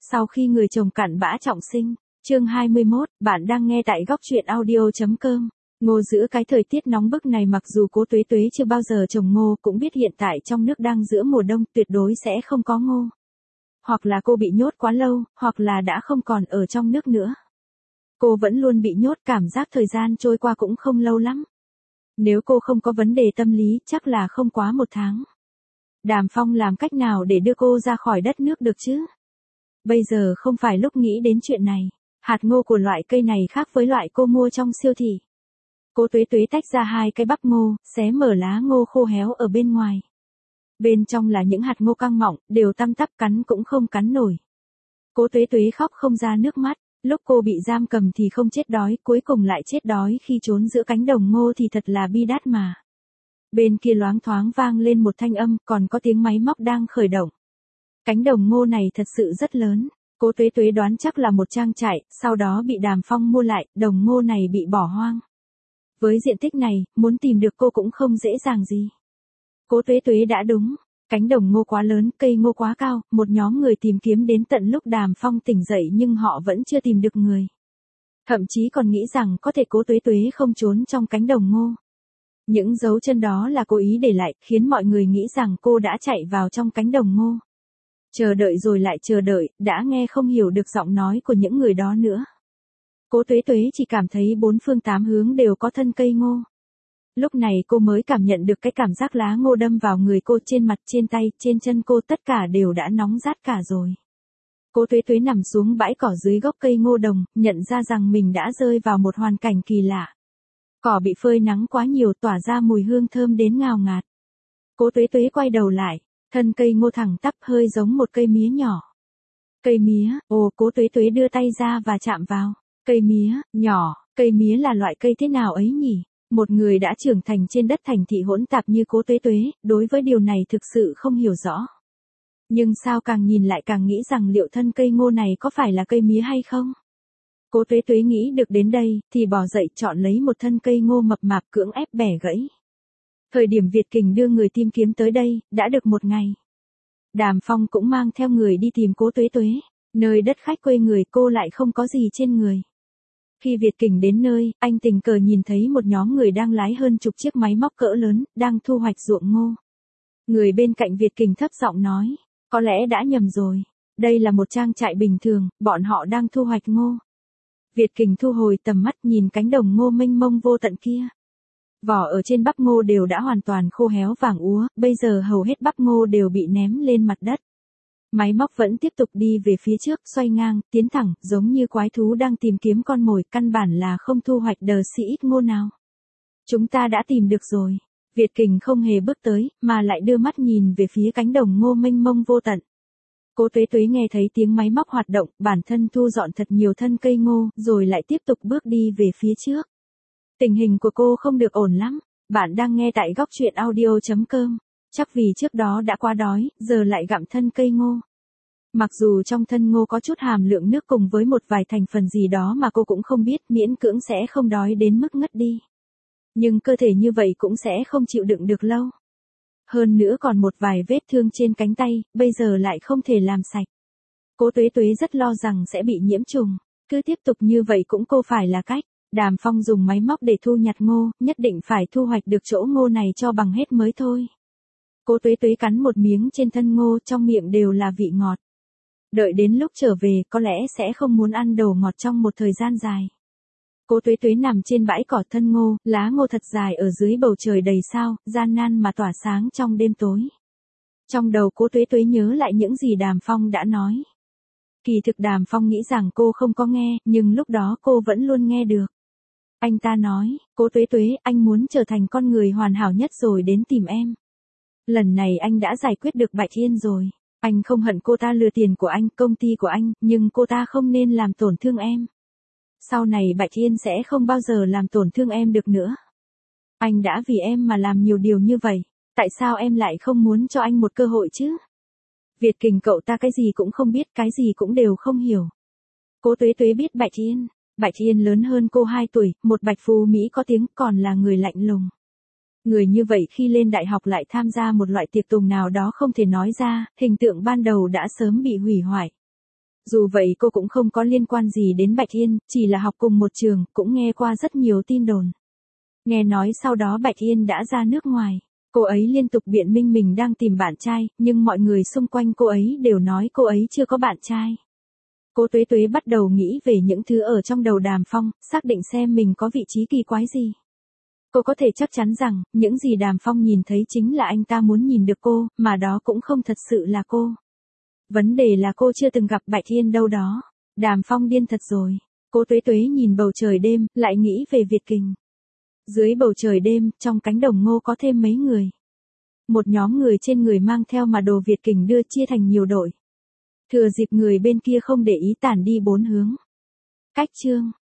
Sau khi người chồng cặn bã trọng sinh, chương 21, bạn đang nghe tại góc truyện audio.com. Ngô giữa cái thời tiết nóng bức này, mặc dù Cố Tuế Tuế chưa bao giờ trồng ngô, cũng biết hiện tại trong nước đang giữa mùa đông, tuyệt đối sẽ không có ngô. Hoặc là cô bị nhốt quá lâu, hoặc là đã không còn ở trong nước nữa. Cô vẫn luôn bị nhốt, cảm giác thời gian trôi qua cũng không lâu lắm. Nếu cô không có vấn đề tâm lý, chắc là không quá 1 tháng. Đàm Phong làm cách nào để đưa cô ra khỏi đất nước được chứ? Bây giờ không phải lúc nghĩ đến chuyện này. Hạt ngô của loại cây này khác với loại cô mua trong siêu thị. Cố Tuế Tuế tách ra 2 cái bắp ngô, xé mở lá ngô khô héo ở bên ngoài. Bên trong là những hạt ngô căng mọng, đều tăm tắp, cắn cũng không cắn nổi. Cố Tuế Tuế khóc không ra nước mắt. Lúc cô bị giam cầm thì không chết đói, cuối cùng lại chết đói khi trốn giữa cánh đồng ngô thì thật là bi đát mà. Bên kia loáng thoáng vang lên một thanh âm, còn có tiếng máy móc đang khởi động. Cánh đồng ngô này thật sự rất lớn. Cố Tuế Tuế đoán chắc là một trang trại, sau đó bị Đàm Phong mua lại, đồng ngô này bị bỏ hoang. Với diện tích này, muốn tìm được cô cũng không dễ dàng gì. Cố Tuế Tuế đã đúng, cánh đồng ngô quá lớn, cây ngô quá cao, một nhóm người tìm kiếm đến tận lúc Đàm Phong tỉnh dậy nhưng họ vẫn chưa tìm được người. Thậm chí còn nghĩ rằng có thể Cố Tuế Tuế không trốn trong cánh đồng ngô. Những dấu chân đó là cố ý để lại, khiến mọi người nghĩ rằng cô đã chạy vào trong cánh đồng ngô. Chờ đợi rồi lại chờ đợi, đã nghe không hiểu được giọng nói của những người đó nữa. Cố Tuế Tuế chỉ cảm thấy 4 phương 8 hướng đều có thân cây ngô. Lúc này cô mới cảm nhận được cái cảm giác lá ngô đâm vào người cô, trên mặt, trên tay, trên chân cô, tất cả đều đã nóng rát cả rồi. Cố Tuế Tuế nằm xuống bãi cỏ dưới gốc cây ngô đồng, nhận ra rằng mình đã rơi vào một hoàn cảnh kỳ lạ. Cỏ bị phơi nắng quá nhiều, tỏa ra mùi hương thơm đến ngào ngạt. Cố Tuế Tuế quay đầu lại, thân cây ngô thẳng tắp, hơi giống một cây mía nhỏ. Cây mía, Cố Tuế Tuế đưa tay ra và chạm vào. Cây mía, nhỏ, cây mía là loại cây thế nào ấy nhỉ? Một người đã trưởng thành trên đất thành thị hỗn tạp như Cố Tuế Tuế, đối với điều này thực sự không hiểu rõ. Nhưng sao càng nhìn lại càng nghĩ rằng liệu thân cây ngô này có phải là cây mía hay không? Cố Tuế Tuế nghĩ được đến đây, thì bò dậy chọn lấy một thân cây ngô mập mạp, cưỡng ép bẻ gãy. Thời điểm Việt Kình đưa người tìm kiếm tới đây, đã được 1 ngày. Đàm Phong cũng mang theo người đi tìm Cố Tuế Tuế. Nơi đất khách quê người, cô lại không có gì trên người. Khi Việt Kình đến nơi, anh tình cờ nhìn thấy một nhóm người đang lái hơn chục chiếc máy móc cỡ lớn, đang thu hoạch ruộng ngô. Người bên cạnh Việt Kình thấp giọng nói, có lẽ đã nhầm rồi. Đây là một trang trại bình thường, bọn họ đang thu hoạch ngô. Việt Kình thu hồi tầm mắt, nhìn cánh đồng ngô mênh mông vô tận kia. Vỏ ở trên bắp ngô đều đã hoàn toàn khô héo vàng úa, bây giờ hầu hết bắp ngô đều bị ném lên mặt đất. Máy móc vẫn tiếp tục đi về phía trước, xoay ngang, tiến thẳng, giống như quái thú đang tìm kiếm con mồi, căn bản là không thu hoạch đờ sĩ ít ngô nào. Chúng ta đã tìm được rồi. Việt Kình không hề bước tới, mà lại đưa mắt nhìn về phía cánh đồng ngô mênh mông vô tận. Cố Tuế Tuế nghe thấy tiếng máy móc hoạt động, bản thân thu dọn thật nhiều thân cây ngô, rồi lại tiếp tục bước đi về phía trước. Tình hình của cô không được ổn lắm. Bạn đang nghe tại góc truyện audio.com. Chắc vì trước đó đã quá đói, giờ lại gặm thân cây ngô. Mặc dù trong thân ngô có chút hàm lượng nước cùng với một vài thành phần gì đó mà cô cũng không biết, miễn cưỡng sẽ không đói đến mức ngất đi. Nhưng cơ thể như vậy cũng sẽ không chịu đựng được lâu. Hơn nữa còn một vài vết thương trên cánh tay, bây giờ lại không thể làm sạch. Cố Tuế Tuế rất lo rằng sẽ bị nhiễm trùng. Cứ tiếp tục như vậy cũng không phải là cách. Đàm Phong dùng máy móc để thu nhặt ngô, nhất định phải thu hoạch được chỗ ngô này cho bằng hết mới thôi. Cố Tuế Tuế cắn một miếng trên thân ngô, trong miệng đều là vị ngọt. Đợi đến lúc trở về, có lẽ sẽ không muốn ăn đồ ngọt trong một thời gian dài. Cố Tuế Tuế nằm trên bãi cỏ thân ngô, lá ngô thật dài ở dưới bầu trời đầy sao, gian nan mà tỏa sáng trong đêm tối. Trong đầu Cố Tuế Tuế nhớ lại những gì Đàm Phong đã nói. Kỳ thực Đàm Phong nghĩ rằng cô không có nghe, nhưng lúc đó cô vẫn luôn nghe được. Anh ta nói, Cố Tuế Tuế, anh muốn trở thành con người hoàn hảo nhất rồi đến tìm em. Lần này anh đã giải quyết được Bạch Yên rồi. Anh không hận cô ta lừa tiền của anh, công ty của anh, nhưng cô ta không nên làm tổn thương em. Sau này Bạch Yên sẽ không bao giờ làm tổn thương em được nữa. Anh đã vì em mà làm nhiều điều như vậy, tại sao em lại không muốn cho anh một cơ hội chứ? Việt Kình cậu ta cái gì cũng không biết, cái gì cũng đều không hiểu. Cố Tuế Tuế biết Bạch Yên lớn hơn cô 2 tuổi, một bạch phú Mỹ có tiếng, còn là người lạnh lùng. Người như vậy khi lên đại học lại tham gia một loại tiệc tùng nào đó không thể nói ra, hình tượng ban đầu đã sớm bị hủy hoại. Dù vậy cô cũng không có liên quan gì đến Bạch Yên, chỉ là học cùng một trường, cũng nghe qua rất nhiều tin đồn. Nghe nói sau đó Bạch Yên đã ra nước ngoài. Cô ấy liên tục biện minh mình đang tìm bạn trai, nhưng mọi người xung quanh cô ấy đều nói cô ấy chưa có bạn trai. Cô Tuế Tuế bắt đầu nghĩ về những thứ ở trong đầu Đàm Phong, xác định xem mình có vị trí kỳ quái gì. Cô có thể chắc chắn rằng, những gì Đàm Phong nhìn thấy chính là anh ta muốn nhìn được cô, mà đó cũng không thật sự là cô. Vấn đề là cô chưa từng gặp Bạch Yên đâu đó. Đàm Phong điên thật rồi. Cô Tuế Tuế nhìn bầu trời đêm, lại nghĩ về Việt Kình. Dưới bầu trời đêm, trong cánh đồng ngô có thêm mấy người. Một nhóm người trên người mang theo mà đồ Việt Kình đưa chia thành nhiều đội. Thừa dịp người bên kia không để ý tản đi 4 hướng. Cách chương